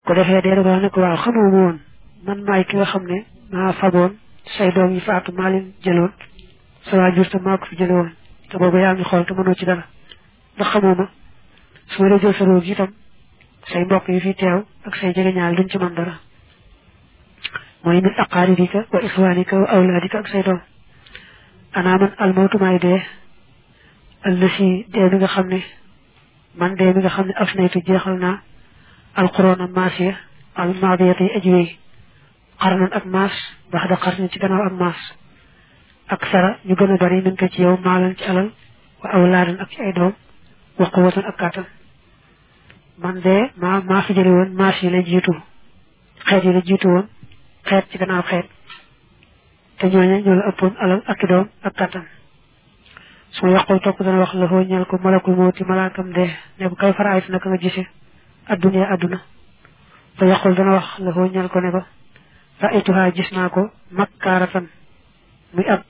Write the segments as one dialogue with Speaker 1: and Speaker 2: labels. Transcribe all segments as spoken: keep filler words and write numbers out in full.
Speaker 1: ko defee dee ko ne ko waaw xamoo woon man maay ki nga xam ne maa faboon say doom yi faatu maa leen jëloon sa waajur te maa ko fi jële woon te boobu yaa ngi xool te mënoo ci dara ndax xamoo ma su ma dee jël sa roog itam say mbokk yi fi teew ak say jegeñaal duñ ci mën dara mooy min aqaaribika wa ixwaanika wa awlaadika ak say doom anaa man almawtu maay dee allasi dee mi nga xam ne man dee mi nga xam ne afnaytu jeexal naa alqurona maasiya al maadiyata yi aji wéy xarnan ak maas bax da xarni ci gannaaw ak maas ak sara ñu gën a bari min ko ci yow maalan ci alal wa awlaadan ak ci ay doom wa quwwatan ak kàttan man de maa maa fi jële woon maas yi la jiitu xeet yi la jiitu woon xeet ci gannaaw xeet te ñooña ñoo la ëppoon alal ak i doom ak kàttan su ma yàqul topp dana wax la foo ñeel ko malakul mawti malaakam de ne ko kay faraayit naka nga gise adduna adduna fa yàqul dana wax la foo ñeel ko ne ko raaytuha gis naa ko makkaaratan muy ab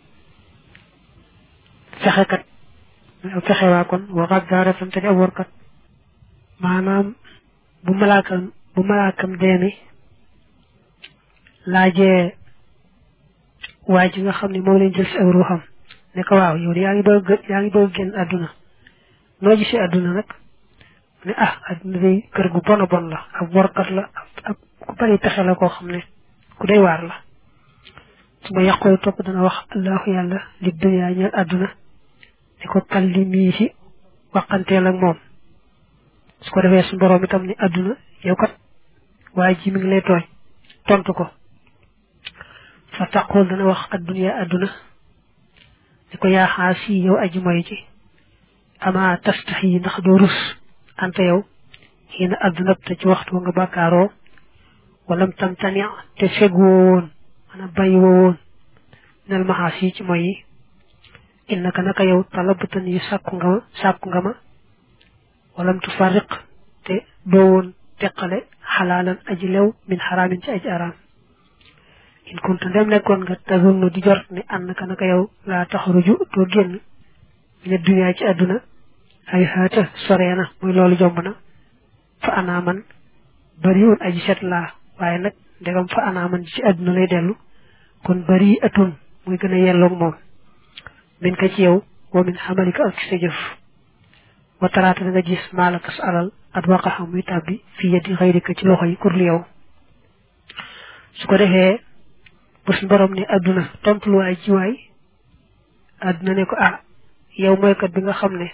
Speaker 1: fexekat muy ab fexewaa kon wa gaddaaratan te di ab warkat maanaam bu malaakam bu malaakam deemi laajee waa ji nga xam ne moo leen jël si ak ruuxam ne ko waaw yow de yaa ngi bëgg yaa ngi bëgg génn àdduna noo gisee àdduna nag ne ah àdduna day kër gu bon a bon la ab warkat la ab ku bari pexe la koo xam ne ku day waar la su ma yàqoo topp dana wax allahu yàlla li dunya ñeel àdduna ne ko kalli mii si waxanteel ak moom su ko defee su borom itam ni àdduna yow kat waaye ji mi ngi lay tooñ tontu ko fa taqul dana wax addunya àdduna ne ko yaa xaasi yow aji moy ji ama tastaxi ndax doo rus ante yow xiina àdduna te ci waxtu nga bàkkaaroo walam tam tani te feg woo woon maanaam bàyyi woo woon nel maxaas yi ci moy yi innaka naka yow talabatan yi sàkku nga ma sàkku nga ma walam tufarriq te doo woon teqale xalaalan aji lew min xaraamin ci aji araam in kunta ndem nekkoon nga tazunnu di jort ne annaka naka yow laa taxruju doo génn ne dunya ci àdduna ay xaata soreena muy loolu jomb na fa anaaman bariwul aji set laa waaye nag ndegam fa anaaman ci àdduna lay dellu kon bari atun muy gën a yelloog moom min ka ci yow wa min xamalika ak sa jëf wa taraata da nga gis maalaka sa alal at waqaxa muy tàbbi fi yeddi xayrika ci loxo yi kurli yow su ko defee bu suñu borom ne àdduna tontu waay ci waay àdduna ne ko ah yow mooy kat bi nga xam ne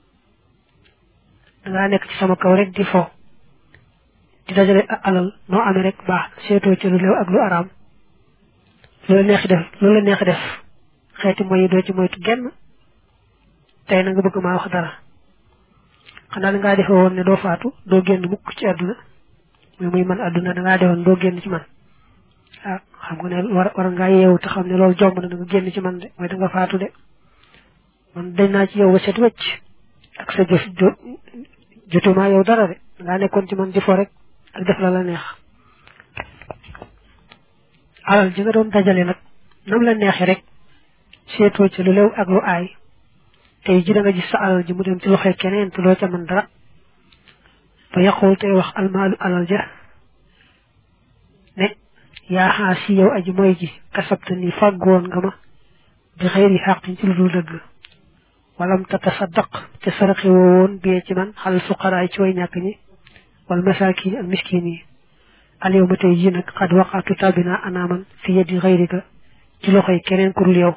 Speaker 1: dangaa nekk ci sama kaw rek di fo di dajale alal noo amee rek baax seetoo ci lu leew ak lu araam loolu neex def loolu neex def xeeti mooy doo ci moytu genn tey na nga bëgg maa wax dara xanaa dangaa defe woon ne doo faatu doo génn mukk ci àdduna muy muy man àdduna dangaa defoon doo génn ci man ah xam nga ne war war ngaa yeewu te xam ne loolu jomb na da nga génn ci man de mooy da nga faatu de man dañ naa ci yow ba set wecc ak sa jëf jotuma yow dara de dangaa nekkoon ci man di fo rek ak def la la neex alal ji nga doon dajale nag nam la neexee rek seetoo ci lu lew ak lu aay tey ji da nga gis sa alal ji mu dem ci loxoy keneen te loo ca mën dara ba yaqul tey wax almaalu alal ja ne yaa xaa si yow aji mooy ji kasabta ni fàggoon nga ma bi xëyri xàqin ci lu dul dëgg walam tatasaddaq te saraxe woo woon biyee ci man xal fuqaraay ci way ñàkk ñi wal masaakin ak miskin yi al yow ma tey ji nag xad waqaatu tabina anaaman fi yeddi xëyrika ci loxoy keneen kurul yow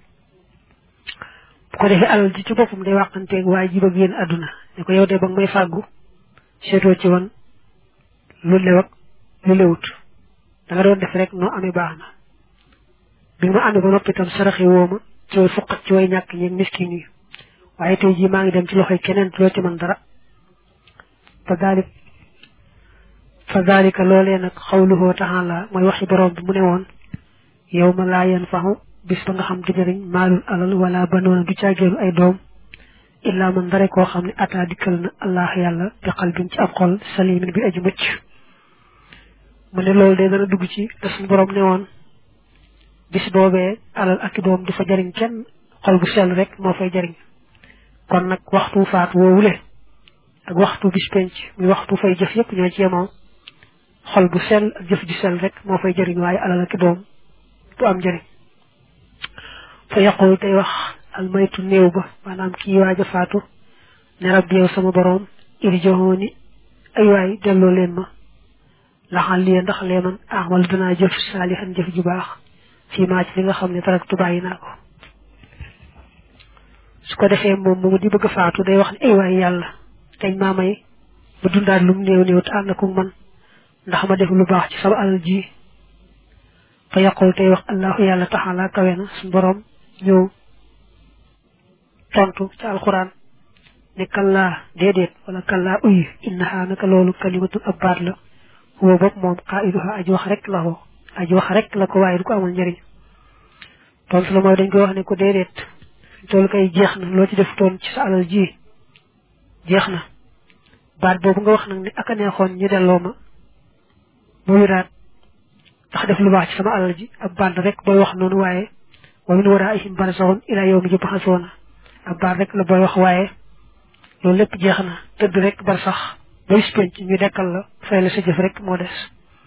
Speaker 1: bu ko defee alal ji ci boppam day waxanteeg waaye ji bëgg yéen àdduna ne ko yow de ba nga may fàggu seetoo ci woon lu lew ak lu lewut da nga doon def rek noo amee baax na bi ma amee ba noppi itam saraxe woo ma ci way fuqat ci way ñàkk ñeeg miskin yi waaye tey jii maa ngi dem ci loxoy keneen loo ci mën dara fa daalik fa daalika loolee nag xawluhu taala mooy waxi borom bi mu ne woon yow ma laa yanfahu bis ba nga xam di jëriñ maalul alal wala banoona du caageelu ay doom illaa man dare koo xam ne ataa dikkal na allah yàlla bi qalbin ci ab xol salimin bi aji mucc mu ne loolu day dana dugg ci te suñu borom ne woon bis boobee alal ak i doom du fa jëriñ kenn xol bu sell rek moo fay jëriñ kon nag waxtu faatu woowule ak waxtu bis penc muy waxtu fay jëf yépp ñoo ci yemoo xol bu sel ak jëf ju sel rek moo fay jëriñ waaye alal ak doom du am njëriñ fa yaqul tey wax almaytu néew ba maanaam kii waaj a faatu ne rabbi yow sama boroom irji'uuni ay waay delloo leen ma laxal lii ndax lee man amal danaa jëf saalihan jëf ju baax fii maa ci li nga xam ne taraktu bàyyi naa ko su ko defee moom moomu di bëgg a faatu day wax ne ay waay yàlla teñ maa may ba dundaat lum néew néew te ànd ko man ndax ma def lu baax ci sama alal ji fa yaqul tey wax allahu yàlla taxala kawe na suñu boroom ñëw tontu ci alquran ne kallaa déedéet wala kallaa uy innaha naka loolu kalimatun ab baat la huwa bopp moom qaa'iluha aji wax rek la ko aji wax rek la ko waaye du ko amal njëriñ tontu la mooy dañ koy wax ne ko déedéet toolu kay jeex na loo ci def toon ci sa alal ji jeex na baat boobu nga wax nag ne aka neexoon ñu delloo ma mu wiraat ndax def lu baax ci sama alal ji ab baat rek booy wax noonu waaye wa min waraa'ihim barzakhun ilaa yawmi yub'athuuna ab baat rek la booy wax waaye loolu lépp jeex na tëdd rek bar sax ba bis penc ñu dekkal la fay la sa jëf rek moo des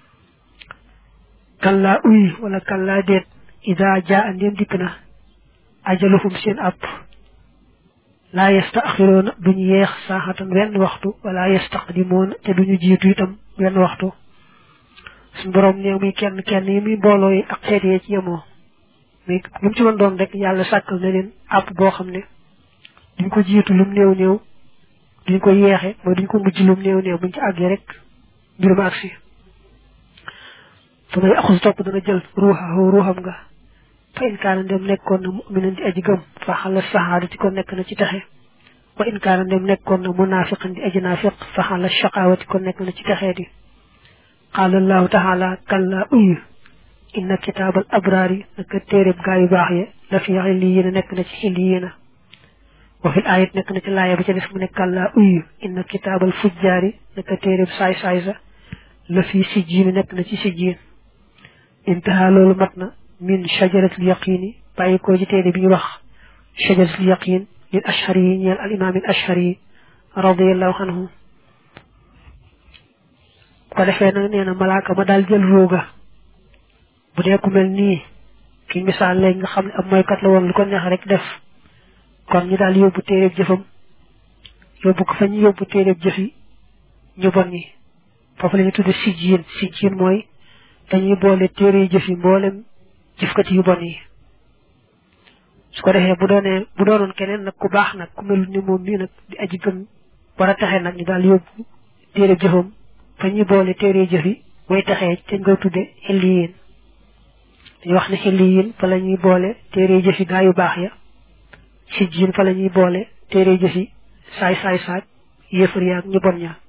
Speaker 1: kallaa uy wala kallaa déet ida jaa ndéem dikk na ajaluhum seen àpp laa yastaaxiroona duñu yeex saaxatan wenn waxtu wala yastaqdimoona te duñu jiitu itam wenn waxtu suñu borom ne muy kenn kenn yi muy mbooloo yi ak xeet yee ci yemoo mais lu mu ci mën doon rek yàlla sàkkal na leen àpp boo xam ne duñ ko jiitu lum néew néew duñ ko yeexe mooy duñ ko mujj lum néew néew buñ ci àggee rek mbiruma agsi su may axus topp dana jël ruuxahu ruuxam nga fa in kaana ndem nekkoon na mu'minan di aji gëm fa xala saxaadati ko nekk na ci texe wa in kaana ndem nekkoon na munaafiqan di aji naafiq fa xala shaqaawati ko nekk na ci texee di qaala allahu taala kalla uyu inna kitaabal abraari naka téereb gaa yu baax ya la fi xilliyiina nekk na ci xilliyiina wa fil ayat nekk na ci laaya ba ca def mu ne kalla uyu inna kitaabal fujjaari naka téereb saay saay sa la fi sijjiin nekk na ci sijjiin intaha loolu mat na min shajaratul yaqini bàyyi ko ci téere bi ñu wax shajaratul yaqin lil ashari yi ñeel al imam al ashari radiyallahu anhu ko defee nag nee na malaaka ma daal jël rooga bu dee ku mel nii ki misaal léegi nga xam ne ab mooykat la woon lu ko neex rek def kon ñu daal yóbbu téeréb jëfam yóbbu ko fa ñu yóbbu téeréb jëf yi ñu bon ñi foofu la ñu tudde sijjiin sijjiin mooy dañuy boole téere jëf yi mboolem jëfkat yu bon yi su ko defee bu doonee bu doonoon keneen nag ku baax nag ku melu ni moom nii nag di aji gëm war a taxee nag ñu daal yóbbu téere jëfam fa ñuy boole téere jëf yi mooy taxee te nga tudde xilliyin dañuy wax ne xilliyin fa la ñuy boole téere jëf yi gaa yu baax ya sijjiin fa la ñuy boole téere jëf yi saay saay saay yéefar yaag ñu bon ña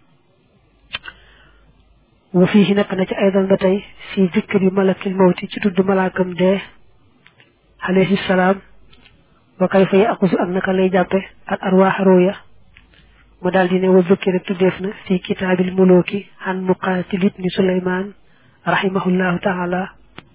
Speaker 1: wa fii nekk na ci aydan ba tey fi zikri malakil mawti ci tudd malaakam dee alayhi salaam wa kayfa yaaxusu ak naka lay jàppe al arwaax ruya mu daal di ne wa zukira tuddeef na fi kitaabil muluki an muqaatil ibni suleymaan rahimahullahu taala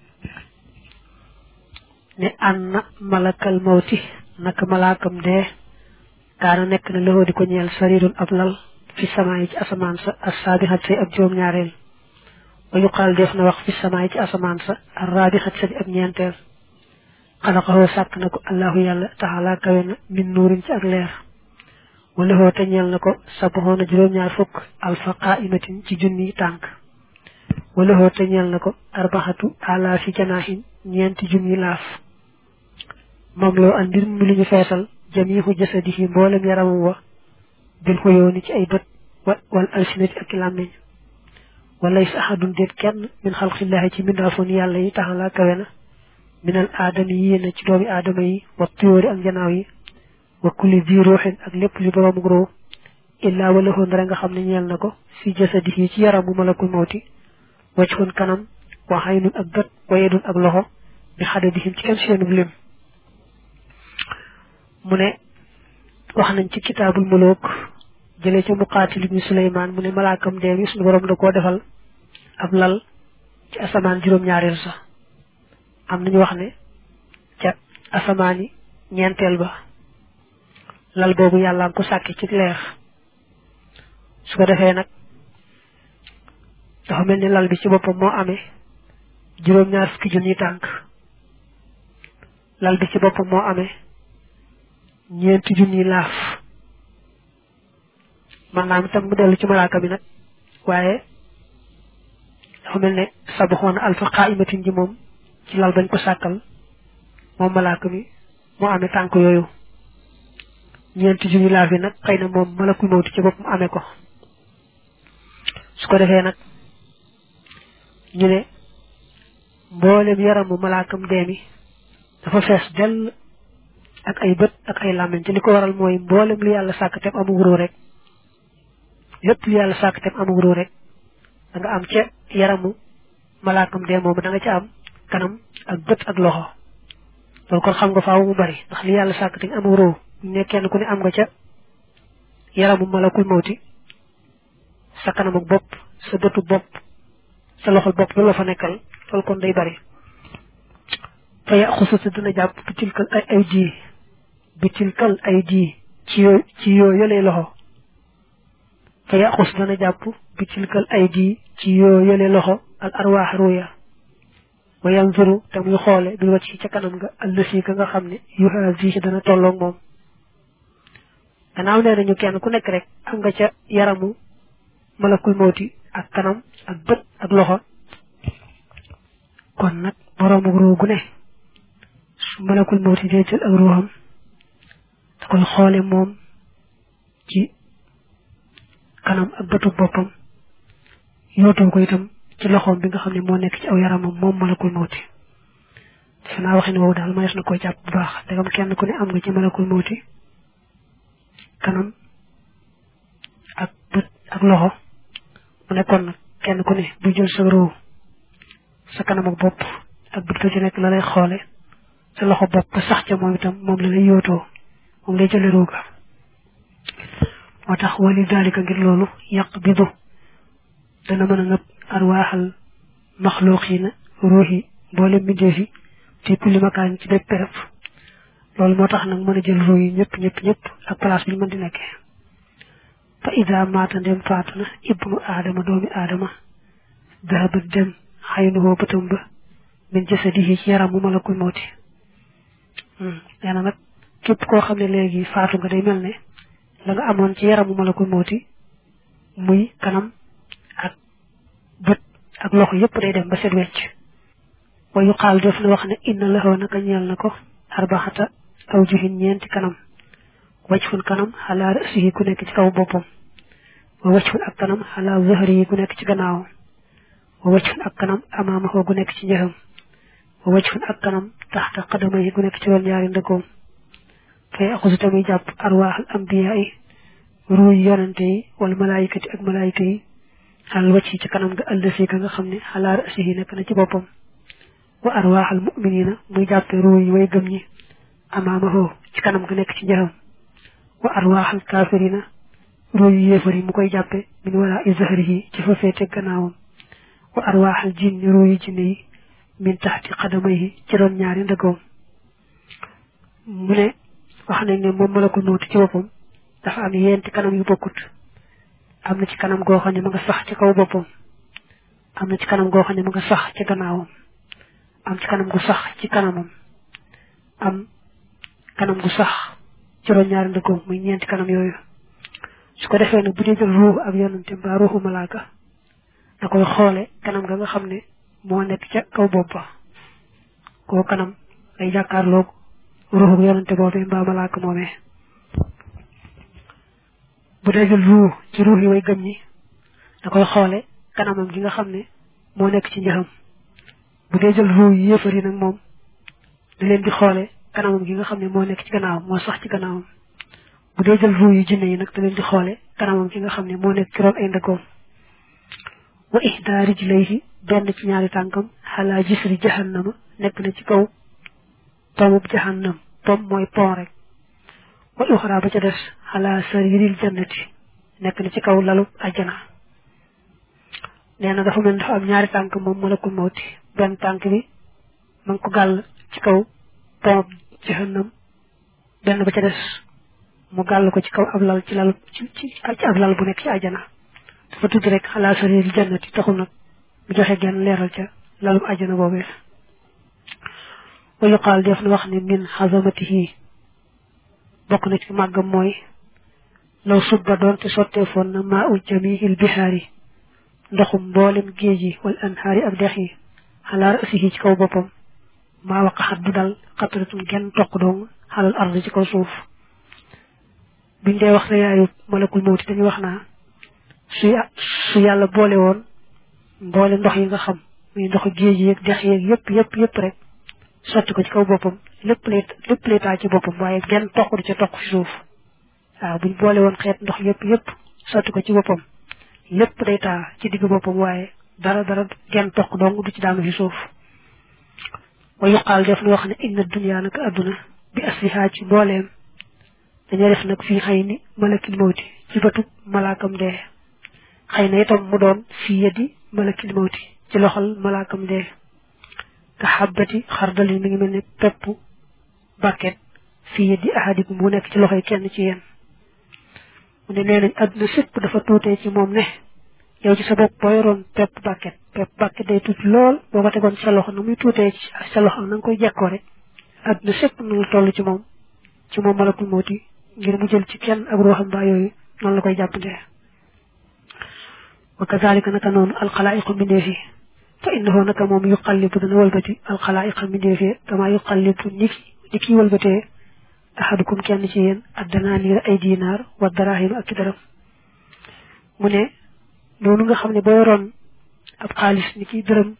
Speaker 1: ne anna malakal mawti naka malaakam dee kaana nekk na lëxoo di ko ñeel sarirun ab lal fi samaay ci asamaan sa as-saabixat say ab juróom ñaareel wa yuqaal def na wax fi samaay ci asamaan sa ar-raabixat sa di ab ñeenteel xalaqahoo sàkk na ko allahu yàlla taxala kawe na min nuurin ci ak leer wala hoo te ñeel na ko sabaxoona juróom-ñaar fukk alfa qaimatin ci junni tànk wala hoo te ñeel na ko arbaxatu alaafi janaahin ñeenti junni laaf moom loo an mbir mu lu ñu feesal jamihu jasadihi mboolem yaramam wa bil xuyooni ci ay bët wa wal alsinati ak làmmiñ walay sa ahadun déet kenn min xalqillaahi ci mbindaafoon yàlla yi taxalaa kawe na minal aadami yi na ci doomi aadama yi wa tuyóori ak janaaw yi wa kulli di ruuxin ak lépp li boroomu roo illaa wala xoon dara nga xam ne ñeel na ko fi jasadihi ci yaramu malakul mawti wajhun kanam wa xaynun ak bët wa yedun ak loxo bi xadadihim ci kenn seenub lim mu ne wax nañ ci kitaabul muluk jëlee ca muqaatil ibni suleymaan mu ne malaakam dee mi suñu borom da koo defal ab lal ci asamaan juróom-ñaareel sax am nañu wax ne ca asamaani ñeenteel ba lal boobu yàlla nga ko sàkki ci leer su ko defee nag dafa melni lal bi ci bopam mo amé juroom ñaar fukki junni tank lal bi ci bopam mo amé ñeenti junni laaf man na tam mu delu ci malaka bi nak waye dafa melni sabxoon alfa qa'imatin ji mom ci lal bañ ko sakal mom malaka bi mo amé tank yoyu ñeenti junni laaf yi nak xeyna mom malakul mawti ci bopam amé ko su ko defé nak ñu ne mbolem yaramu malakam demi dafa fess del ak ay beut ak ay lamagne ci liko waral moy mbolem li yalla sak tem amu wuro rek lepp li yalla sak tem amu wuro rek da nga am ci yaramu malakam dem mom da nga ci am kanam ak beut ak loxo lol ko xam nga faawu mu bari ndax li yalla sak tem amu wuro ne kenn ku ne am nga ca yaramu malakul mawti sa kanam ak bop sa beutu bop sa loxol bop lu la fa nekkal lol kon day bari fa ya khususu dina japp bitilkal ay ay di bitilkal ay di ci ci yo yele loxo fa ya khus dina japp bitilkal ay di ci yo yele loxo al arwah ruya wa yanzuru tam yu xolé bi wacc ci kanam nga allasi ka nga xamne yuhazi dana tolok mom gannaaw neena ñu kenn ku nekk rek am nga ca yaramu malakul mawti ak kanam ak beut ak loxo kon nak borom roogu ne su malakul mawti de jël ak ruham da koy xolé mom ci kanam ak beutu bopam yoto ko itam ci loxom bi nga xamne mo nek ci aw yaramam mom malakul mawti dina waxine wo dal mayes na koy japp bu baax dagam kenn ku ne am nga ci malakul mawti kanam ak beut ak loxo mu ne kon kenn ku ne bu jël sa roo sa kanam ak bop ak beut ci nek la lay xolé sa loxo bop sax ci mom itam mom la lay yoto mom lay jël rooga motax wali dalika ngir lolu yaqbidu dana mëna ngab arwahal makhluqina ruhi bolé mindefi ci kulli makan ci bépp béréb lolu motax nak mëna jël roo yi ñëpp ñëpp ñëpp ak place bi mën di nekké fa idha mata dem fatuna ibnu adama doomi adama dahaba dem haynuhu batum ba min jasadihi ci yaramu malakul mawti hmm yana nak kep ko xamne legi faatu nga day melne la nga amon ci yaramu malakul mawti muy kanam ak beut ak loxo yépp day dem ba set wecc wa yuqal def na wax ne inna lahu naka ñeel nako arbahata awjuhin ñenti kanam wajhun kanam ala ra'sihi ku nek ci kaw bopam wa wajhun ak kanam ala zahrihi ku nek ci gannaaw wa wajhun ak kanam amamahu ku nek ci njëxam wa wajhun ak kanam tahta qadamayhi ku nek ci wal ñaari ndëggoom fay akusu tamay japp arwah al anbiya'i ruuy yonante yi wal malaikati ak malaika yi hal wacci ci kanam ga aldasi ka nga xamne ala ra'sihi nek na ci bopam wa arwah al mu'minina muy jappé ruuy way gëm ñi amamahu ci kanam ga nek ci njëxam wa arwah al kafirina ruuy yefari mu koy jappé min wala izharihi ci fa fété gannaawam wa arwah al jinn ruuy jinni min tahti qadamayhi ci ron ñaari ndëggoom mu ne wax nañ ne mom malakul mawti ci bopam dafa am yent kanam yu bokut amna ci kanam go xamne ma nga sax ci kaw bopam amna ci kanam go xamne ma nga sax ci gannaawam am ci kanam gu sax ci kanamam am kanam gu sax ci ron ñaari ndëggoom muy ñent kanam yoyu su ko defé nak bu dé jël ruh ak yonante ba ruhu malaka da koy xolé kanam ga nga xamne mo nek ci kaw boppa ko kanam ay jakarlo ruhu yonante bobé ba malaka momé bu dé jël ruh ci ruh yi way gëm ñi da koy xolé kanamam gi nga xamne mo nek ci ñaxam bu dé jël ruh yi yéfari nak mom di leen di xolé kanamam gi nga xamne mo nek ci gannaaw mo sax ci gannaawam bu dé jël ruh yi jinné yi nak da leen di xolé kanamam gi nga xamne mo nek ci ron ay ndëggoom wa ihda rijlayhi benn ci ñaari tankam hala jisri jahannama nek na ci kaw pomub jahannam pom moy pon rek wa ukhra ba ca dess hala sariril jannati nek na ci kaw lalu aljana neena dafa mel dafa am ñaari tank mom malakul mawti ben tank bi man ko gal ci kaw pomub jahannam ben ba ca dess mu gal ko ci kaw ab lal ci lalu ci ci ab lal bu nek ci aljana dafa tuddi rek hala sariril jannati taxul nak mu joxe genn leeral ca lalum àjjana boobee wa yuqaal def na wax ne min xazamatihi bokk na ci màggam mooy law subba doon te sotteefoon na maa u jamihil bihaari ndoxum mboolem géej yi wal anhaari ak dex yi xalaar asihi ci kaw boppam maa waqaxat du dal xatratun genn toq dong xalal ard ci kaw suuf biñ dee wax reyaayu malakul mawti dañuy wax naa su su yàlla boole woon mboole ndox yi nga xam muy ndoxu géej yi ak dex yeeg yëpp yëpp yëpp rek sotti ko ci kaw boppam lépp lay lépp lay taa ci boppam waaye genn toq du ca toq ci suuf waaw buñ boole woon xeet ndox yëpp yëpp sotti ko ci boppam lépp day taa ci digg boppam waaye dara dara genn toq dong du ci daanu ci suuf wa yuqaal def na wax ne inna dunya naka adduna bi asliha ci mbooleem dañoo def nag fii xëy ni malakil mawti ci bëtub malaakam dee xëy na itam mu doon fii yeddi malakil mawti ci loxol malaakam dee ka xabbati xardali mi ngi mel ne pepp bàkket fii yeddi ahadikum bu nekk ci loxoy kenn ci yéen mu ne nee nañ adduna sépp dafa tuutee ci moom ne yow ci sa bopp boo yoroon pepp bàkket pepp bàkket day tuuti lool boo ko tegoon ci sa loxo na muy tuutee ci sa loxo na nga koy jekkoo rek adduna sépp nu la toll ci moom ci moom malakul mawti ngir mu jël ci kenn ak ruuxam baa yooyu noonu la koy jàppandee wa kazalika naka noonu alxalaayiqu mbindeef yi fa innahu naka moom yuqallibu dana walbati alxalaayiqa mbindeef yi kama yuqallibu ni ni kii walbatee ahadukum kenn ci yéen addanaaniir ay dinaar wa darahim ak ci daram mu ne noonu nga xam ne boo yoroon ab xaalis ni ki dërëm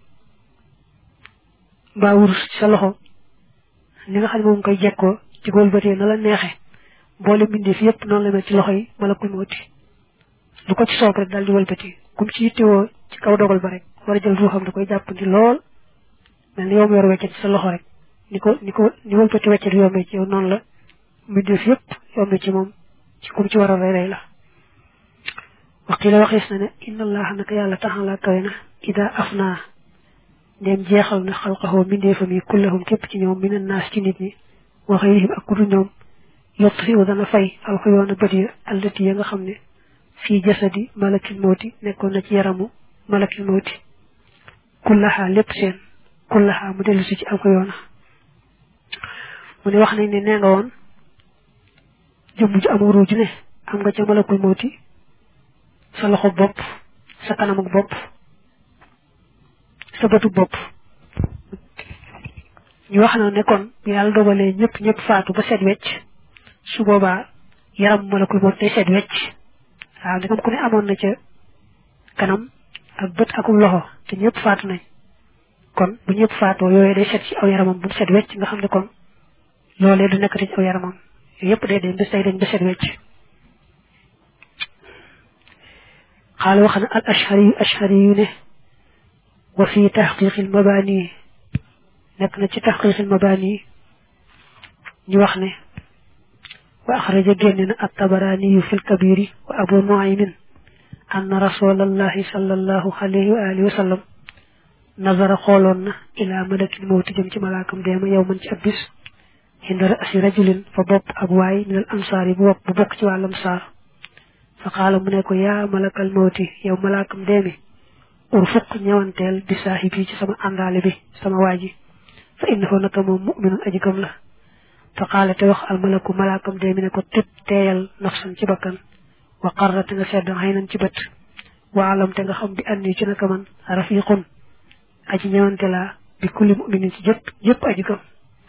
Speaker 1: mbaa wurus ci sa loxo li nga xam ne moom koy jekkoo ci walbatee na la neexe boole mbindeef yëpp noonu la mel ci loxo yi malakul mawti lu ko ci soob rek daal di walbati kum ci yittewoo ci kaw dogal ba rek war a jël ruuxam da koy jàppandi lool mel ni yow mu yor weccet ci sa loxo rek ni ko ni ko ni walbati weccet yombee ci yow noonu la mbindeef yëpp yombee ci moom ci kum ci war a rey rey la waxi la waxees na ne inna allaha naka yàlla taxala kawe na ida af naa ndéem jeexal na xalqahoo mbindeefam yi kullahum képp ci ñoom minan naas ci nit ñi wa xayrihim ak kudu ñoom yott fi dana fay alxuyoona bët ya allati ya nga xam ne fii jasadi malakil mawti nekkoon na ci yaramu malakil mawti kullaha lépp seen kullaha mu dellu si ci alxuyoona mu ne wax nañ ne nee nga woon jëmm ju am ruuj ne am nga ca malakul mawti sa loxo bopp sa kanamuk bopp sa bëtu bopp ñu wax na ne kon bu yàlla dogalee ñëpp ñëpp faatu ba set wecc su boobaa yaram malakul mawti day set wecc waaw ndegam ku ne amoon na ca kanam ak bët akum loxo te ñëpp faatu nañ kon bu ñëpp faatoo yooyu day set ci aw yaramam bu set wecc nga xam ne kon loolee du nekkati ci aw yaramam yooyu yëpp day dem bés day dañ ba set wecc xaala wax na al ashari yu ashari yu ne wa fi taxqiqil mabaani nekk na ci taxqiqil mabaani ñu wax ne wa axraja génne na at-Tabarani fi al-Kabir wa Abu Nu'aym anna rasulallahi sallallahu alayhi wa alihi wa sallam nazara xooloon na ila malakil mawti jëm ci malaakam deema yow man ci ab bis inda ra'si rajulin fa bopp ak waay min al ansaar yi bu bopp bu bokk ci wàllam saar fa qaala mu ne ko yaa malakal mawti yow malaakam deemi urfuq ñëwanteel bi saahibi ci sama àndaale bi sama waaji fa innahu naka moom mu'minun aji gëm la fa qaala te wax al malaku malaakam deemi ne ko tëb teeyal nafsan ci bakkan wa qarra te nga sedd xaynan ci bët wa alam te nga xam bi anni ci naka man rafiqun aji ñëwante laa bi kulli mu'minin ci jëpp jëpp aji gëm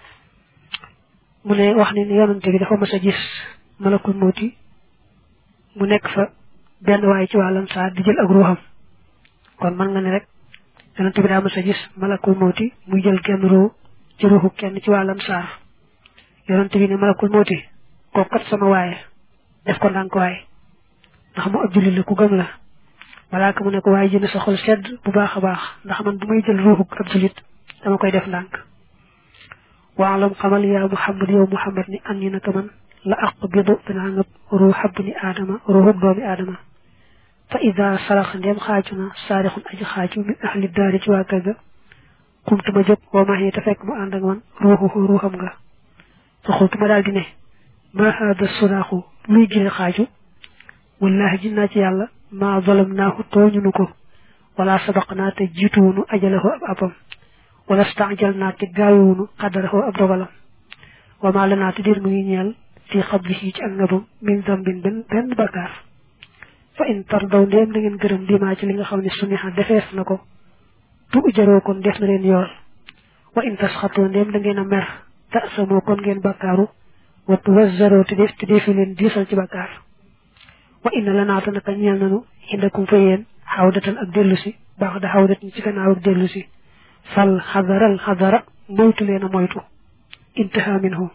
Speaker 1: mu ne wax ne ni yonante bi dafa mas a gis malakul mawti mu nekk fa benn waay ci wàllam saa di jël ak ruuxam kon mën nga ne rek yonante bi daa mas a gis malakul mawti muy jël genn ruu ci ruuxu kenn ci wàllam saar yonante bi ne malakul mawti kooku kat sama waaye def ko ndànk waay ndax mu ab jullit la ku gëm la malaaka mu ne ko waaye jënd sa xol sedd bu baax a baax ndax man bu may jël ruuxu ab jullit dama koy def ndànk waalam xamal yaa muhammad yow muhammad ni an ni naka man la aqbidu dinaa ngëb ruuxa bni aadama ruuxub doomi aadama fa ida sarax ndem xaaju na saarixun aji xaaju min ahli daari ci waa kër ga xumtuma jóg woo ma te fekk mu ànd ak man ruuxu ruuxam nga fa xultuma daal di ne ma haada suraaxu luy gile xaaju wallahi jinnaa ci yàlla maa zalam naahu tooñunu ko wala sabaqna te jitunu ajalahu ab abam wala sta'jalna te gaawunu qadarahu ab dogalam wa ma lana te dir mu ngi ñeel fi xablihi ci ak ngabam min zambin ben ben bakar fa in tardaw ndem da ngeen gërëm dima ci li nga xamni suniha defees nako tu jaro kon def na leen yool wa in tasxatu ndem da ngeen a mer ta samo kon ngeen bakaru wa tuwazzaru te def te def leen disal ci bakar wa inna lana ta naka ñeel nanu hindakum fa yeen hawdatan ak delusi baax da hawdatan ci gannaaw ak delusi fal hadaral hadara moytu leena moytu intaha minhu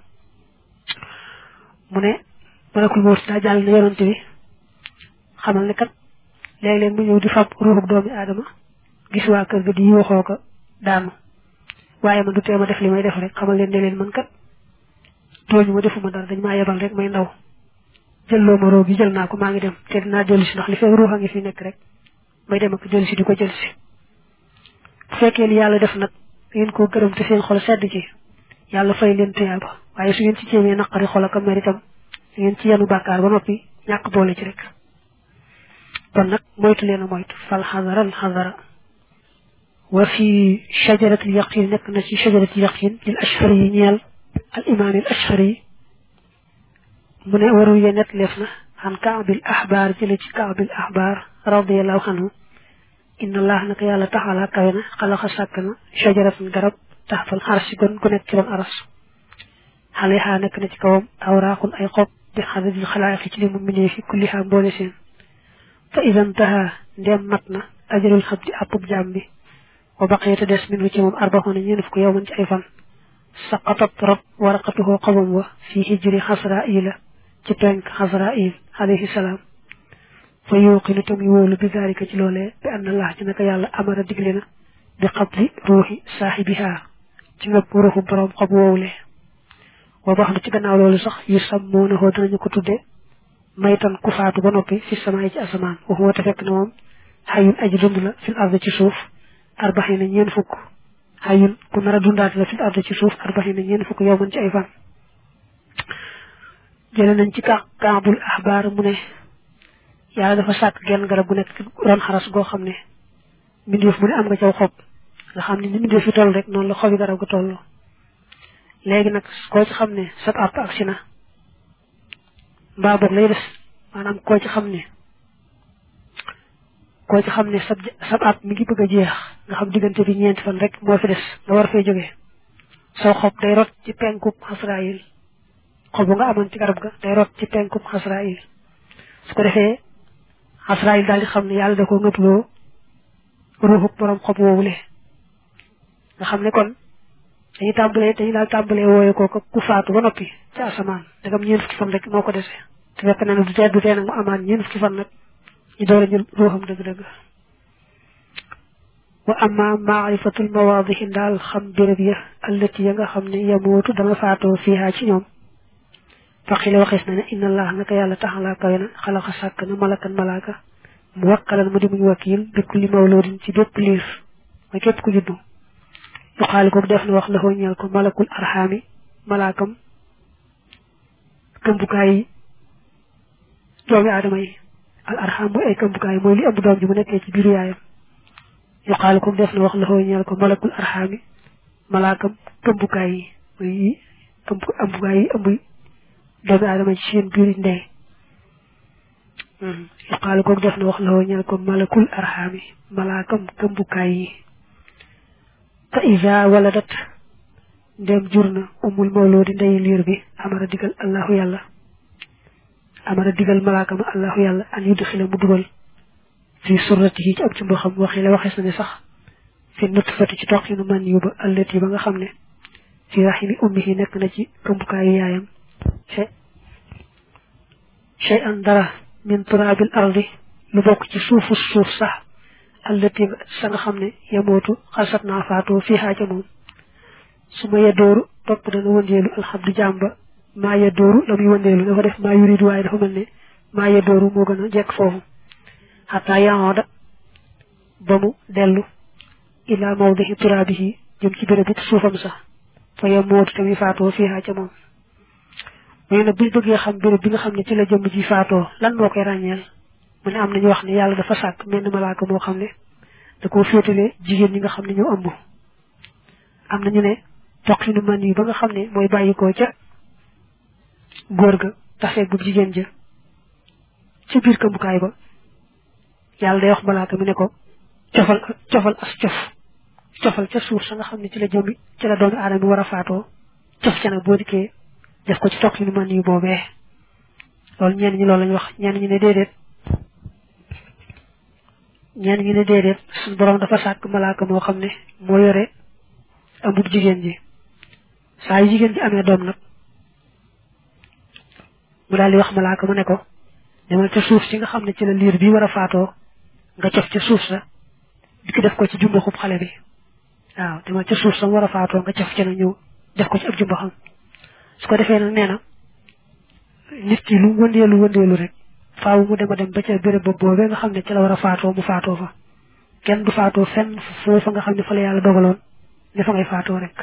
Speaker 1: mune malakul mawt da jall na yonante bi xamal ne kat leg leg mu ñew di fab ruuxu doomi adama gis wa kër ga di yoxo ko daanu waye man du téma def limay def rek xamal leen ne leen man kat toñu ma defuma dara dañ ma yebal rek may ndaw jël lo ma roogi jël nako ma ngi dem té dina jël ci ndax li fay ruuxa ngi fi nek rek may dem ak jël ci diko jël ci bu fekkee li yàlla def nag ngeen ko gërëm te seen xol sedd ci yàlla fay leen tuyaaba waaye su ngeen ci jéemee naqari xol ak mer itam ngeen ci yanu bàkkaar ba noppi ñàkk boole ci rek kon nag moytu leen a moytu fal xadaral xadara wa fi shajaratil yaqin nekk na ci shajaratil yaqin lil ashhari yi ñeel al imam al ashhari mu ne waru ye net leef na an kaabil ahbar jële ci kaabil ahbar radiyallahu anhu inna allah naka yàlla taxala kawena xalaxa sàkkna shajaratan garab taxfal arsi gon ku nekk ci ron aras xaleha nekk na ci kawam awraaxun ay xob bi xadadil xalaaxi ci li mu minee fi kulliha mboole seen fa idan taha ndem mat na ajarul xabdi appub jaam bi wa baqiyata des minu ci moom arbaxuna ñeen fukk yow man ci ay fan saqatat rab waraqatuhu xobam wa fi hijri xasraila ci penk xasrail alayhi salaam fa yuqinu tam wóolu bi zalika ci loolee bi anna allah ci naka yàlla amara digle na bi qabdi ruuxi saaxibiha ci nga ruuxu borom xob woowule wa bax na ci gannaaw loolu sax yu sàmmoonahoo danañu ko tudde maytan ku faatu ba noppi fi samaay ci asamaan waxuma te fekk na moom xayun aji dund la fil ard ci suuf arbaxina ñeen fukk xayun ku nar a dundaat la fil ard ci suuf arbaxina ñeen fukk yow mën ci ay fan jële nañ ci ka kaabul axbaar mu ne yàlla dafa sàkk genn garab gu nekk ron xaras goo xam ne mbindeef mu ne am nga caw xob nga xam ne ni mbindeef fi toll rek noonu la xobi garab gu toll léegi nag koo ci xam ne sab àpp ak si na mbaa boog lay des maanaam koo ci xam ne koo ci xam ne sab sab àpp mi ngi bëgg a jeex nga xam diggante bi ñeenti fan rek moo fi des nga war fee jógee soo xob day rot ci penkub xasraayil xobu nga amoon ci garab ga day rot ci penkub xasraayil su ko defee xasraayil daal di xam ne yàlla da ko ngëploo ruuxuk borom xob woowule nga xam ne kon dañuy tàmbalee dañuy daal tàmbalee wooye kooku ku faatu ba noppi ci asamaan dagam ñeen fukki fan rek moo ko dese te fekk na ne du tee du tee nag mu amaan ñeen fukki fan nag ñu door a jël ruuxam dëgg-dëgg wa amma maarifatul mawaadihi daal xam béréb ya allati ya nga xam ne yamootu dama faatoo fiihaa ci ñoom faqila waxees na ne inna allah naka yàlla taxalaa kawe na xalaqa sàkk na malakan malaaka mu wakkalan mu di muñ wakiil bi kulli mawloodin ci bépp liir mooy képp ku juddu yuqaali ko def na wax la ñeel ko malakul arxaami malaakam këmbukaay yi doomi aadama yi al arxaam mooy ay këmbukaay mooy li ëmb doom ji mu nekkee ci biiru yaayam yuqaali ko def na wax la ñeel ko malakul arxaami malaakam këmbukaay yi mooy këmbukaay yi ëmb doomi aadama ci seen biir ndey yuqaali ko def na wax la ñeel ko malakul arxaami malaakam këmbukaay yi fa iza waladat ndem jur na umul mawloodi ndey liir bi amara digal allahu yàlla amara digal malaaka ma allahu yàlla an yudxila mu dugal fi surratihi ci ab ci mboxam waxi la waxees na ne sax fi nutfati ci toq yi nu man yu ba allati ba nga xam ne fi raximi ummihi nekk na ci këmbukaayu yaayam shay an dara min turaabil ardi lu bokk ci suufu suuf sax allati sa nga xam ne yamootu xalsat naa faatoo fii xaaja moom su ma yedooru topp dana wëndeelu alxabdu jàmba maa yedooru la muy wëndeelu dafa def maa yuridu waaye dafa mel ne maa yedooru moo gën a jekk foofu xataa yaooda ba mu dellu ila mawdihi turaabihi jëm ci béréb bu suufam sax fa yamootu tamit faatoo fii xaaja moom mais nag buñ bëggee xam béréb bi nga xam ne ci la jëmm ji faatoo lan moo koy ràññeel mu ne am nañu wax ne yàlla dafa sàkk mel ni malaaka moo xam ne da ko féetale jigéen ñi nga xam ne ñoo ëmb am na ñu ne toqinu man yi ba nga xam ne mooy bàyyikoo ca góor ga taseeg bu jigéen ja ci biir këmbukaay ba yàlla day wax malaaka mi ne ko cofal cofal as cof cofal ca suuf sa nga xam ne ci la jëmbi ci la doomi aadama bi war a faatoo cof ca nag boo dikkee def ko ci toqinu man yi boobee loolu ñenn ñi loolu lañ wax ñenn ñi ne déedéet ñenn ñi ne déedéet suñu borom dafa sàkk malaaka moo xam ne moo yore ëmbub jigéen ji saa yu jigéen ji amee doom nag mu daal di wax malaaka mu ne ko demal ca suuf si nga xam ne ci la liir bi war a faatoo nga cof ca suuf sa di ko def ko ci jumbaxub xale bi waaw demal ca suuf sa mu war a faatoo nga cof ca na ñëw def ko ci ab jumbaxam su ko defee nag nee na nit ki lu wëndeelu wëndeelu rek faaw mu dem a dem ba ca béréb boobu boobee nga xam ne ci la war a faatoo mu faatoo fa kenn du faatoo fenn foofa nga xam ne fa la yàlla dogaloon ne fa ngay faatoo rek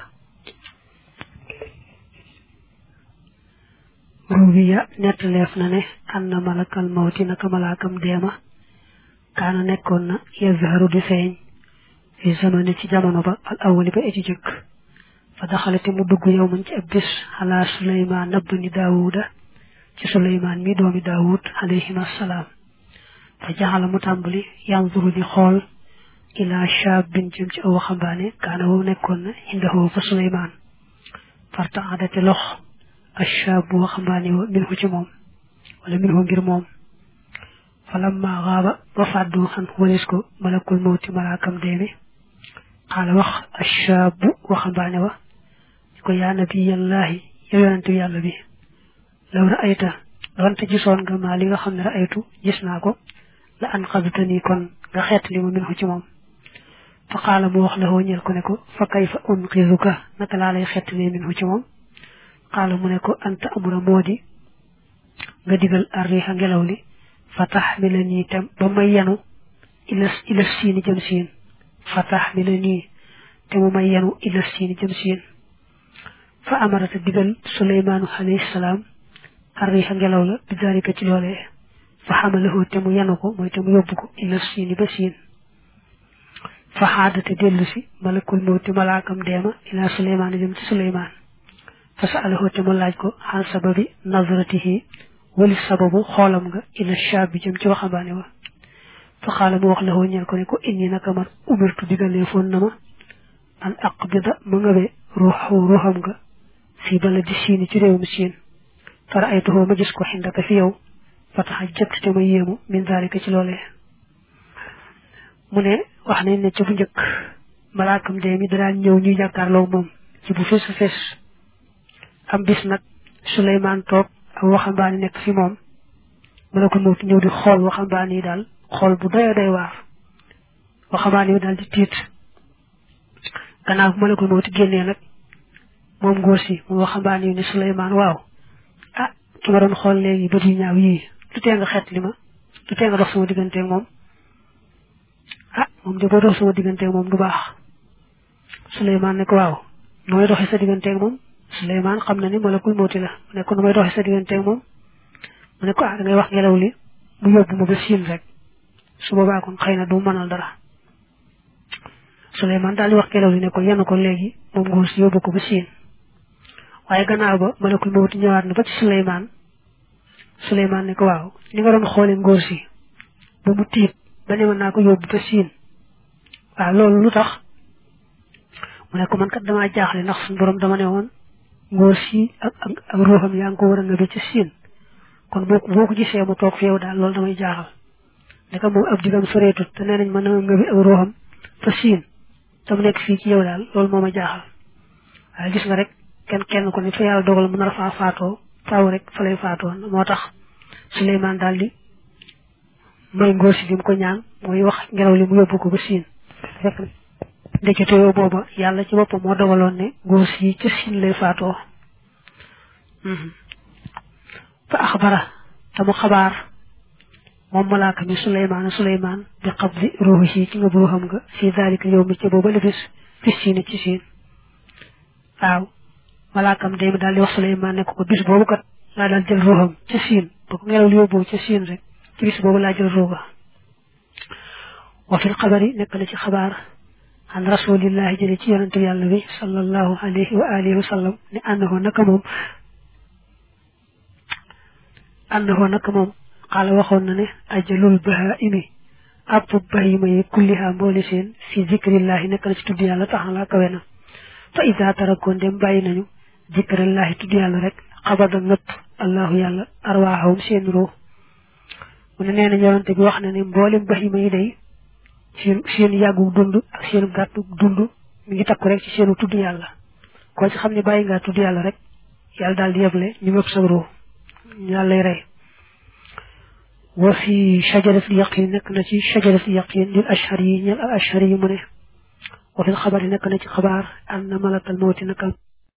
Speaker 1: ruwiya nettaleef na ne anna malakal mawti naka malaakam deema kaana nekkoon na yazharu di feeñ fi zamani ci jamono ba al awali ba eti jëkk fa daxalate mu dugg yow man ci ab bis ala suleymaan nabni daawuda ci suleymaan mi doomi daawud alayhim assalaam fa jaxala mu tàmbali yanzuru di xool ila shaabin jëm ci aw waxambaane kaana woo nekkoon na indahu fa suleymaan farta adate lox ashaab bu waxambaane wa minhu ci moom wala minhu ngir moom falamma gaaba ba fàddu xan walis ko malakul mawti malaakam deemi xaala wax ashaab bu waxambaane wa ko yaa nabiyallahi yow yonente yàlla bi law ra'ayta doonte gisoon nga maa li nga xam ne ra'aytu gis naa ko la an xadtani kon nga xeet li ma minhu ci moom fa qaala mu wax la woo ñeel ko ne ko fa kayfa unqizuka naka laa lay xeet li minhu ci moom qaala mu ne ko anta amura moo di nga digal arriixa ngelaw li fa taxmila nii tam ba may yenu ila ila siini jëm siin fa taxmila nii te mu may yenu ila siini jëm siin fa amarata digal suleymaanu alayhi salaam arriixa ngelaw la bi daalika ci loolee fa xamalahu te mu yenu ko mooy te mu yóbbu ko ila siini ba siin fa xaadate dellu si malakul mawti malaakam deema ila suleymaan jëm ci suleymaan fa sa'alahu te mu laaj ko xan sababi nazratihi wali sababu xoolam nga ila shaab bi jëm ci waxambaane wa fa xaala mu wax la woo ñeel ko ne ko inni naka man umirtu digalee foon na ma an aqbida ma ngabe ruuxu ruuxam nga fi baladi siini ci réewum siin fara ay tuxoo ma gis ko xindaka fi yow fa taxa jëtt te ma yéemu min daalika ci loolee mu ne wax nañ ne ci bu njëkk malaakam dee mi daan ñëw ñuy jàkkaarloo moom ci bu fes fes am bis nag Suleymaan toog ak waxambaane nekk fi moom malakul mawt ñëw di xool waxambaane yi daal xool bu doy doy waar waxambaane yi daal di tiit gannaaw bu malakul mawt génnee nag moom ngóor si moom waxambaane yi ne Suleymaan waaw ah ki ma doon xool léegi bët yu ñaaw yii lu tee nga xeet li ma lu tee nga dox sama digganteeg moom ah moom de boo dox sama digganteeg moom du baax Suleymaan ne ko waaw nu may doxee sa digganteeg moom Suleymaan xam na ni malakul mawti la mu ne ko nu may doxee sa digganteeg moom mu ne ko ah da ngay wax ngelaw li mu yóbbu ma ba siin rek su boobaa kon xëy na du mënal dara Suleymaan daal di wax ngelaw li ne ko yenn ko léegi moom ngóor si yóbbu ko ba siin waaye gannaaw ba malakul mawti ñëwaat na ba ci Suleymaan Suleymaan ne ko waaw ni nga doon xoolee ngóor si ba mu tiit ba ne mën naa ko yóbbu ba siin waaw loolu lu tax mu ne ko man kat damaa jaaxle ndax suñu borom dama ne woon ngóor si ak ak ak ruuxam yaa ngi ko war a nga ci siin kon boo ko boo ko gisee mu toog fi yow daal loolu damay jaaxal ne ko moom ab digam soreetut te nee nañ mën na nga bi ak ruuxam fa siin te mu nekk fii ci yow daal loolu moo ma jaaxal waaye gis nga rek kenn kenn ko ni fa yàlla dogal mu nar faa faatoo faaw rek fa lay faatoo moo tax Suleymaan daal di may ngóor si bi mu ko ñaan mooy wax ngelaw li mu yóbbu ko ba siin fekk ndekete yoo booba yàlla ci boppam moo dogaloon ne ngóor si ca siin lay faatoo fa axbara te mu xabaar moom malaaka mi Suleymaan Suleymaan bi qabdi ruuhi ci nga ruuxam nga fii daalika yow mi ci booba la bis fi siin ci siin waaw malaakam day mi daal di wax Suleymaan ne ko ko bis boobu kat laa daal jël ruuxam ca siin ba ko ngelaw li yóbbu ca siin rek ci bis boobu laa jël ruuga wa fil xabari nekk na ci xabaar an rasulillahi jële ci yonante yàlla bi sallallahu alayhi wa alihi wa sallam ni annahu naka moom annahu naka moom xaala waxoon na ne ajalul bahaimi app bahima yi kulliha mboole seen fi zikrillahi nekk na ci tudd yàlla taxala kawe na fa ida tarakoon dem bàyyi nañu zikrallahi tudd yàlla rek xabada nëpp allahu yàlla arwaahum seen roo mu ne nee na yonante bi wax na ne mboolem bahima yi day seen seen yàggu dund ak seen gàttu dund mi ngi takku rek ci seenu tudd yàlla ko ci xam ne bàyyi ngaa tudd yàlla rek yàlla daal di yeble ñu mëpp sa roo yàlla lay rey wa fi shajaratul yaqin nekk na ci shajaratul yaqin lil ashhari ñal al ashhari mu ne wa fil xabari nekk na ci xabaar an malakal mawti nakal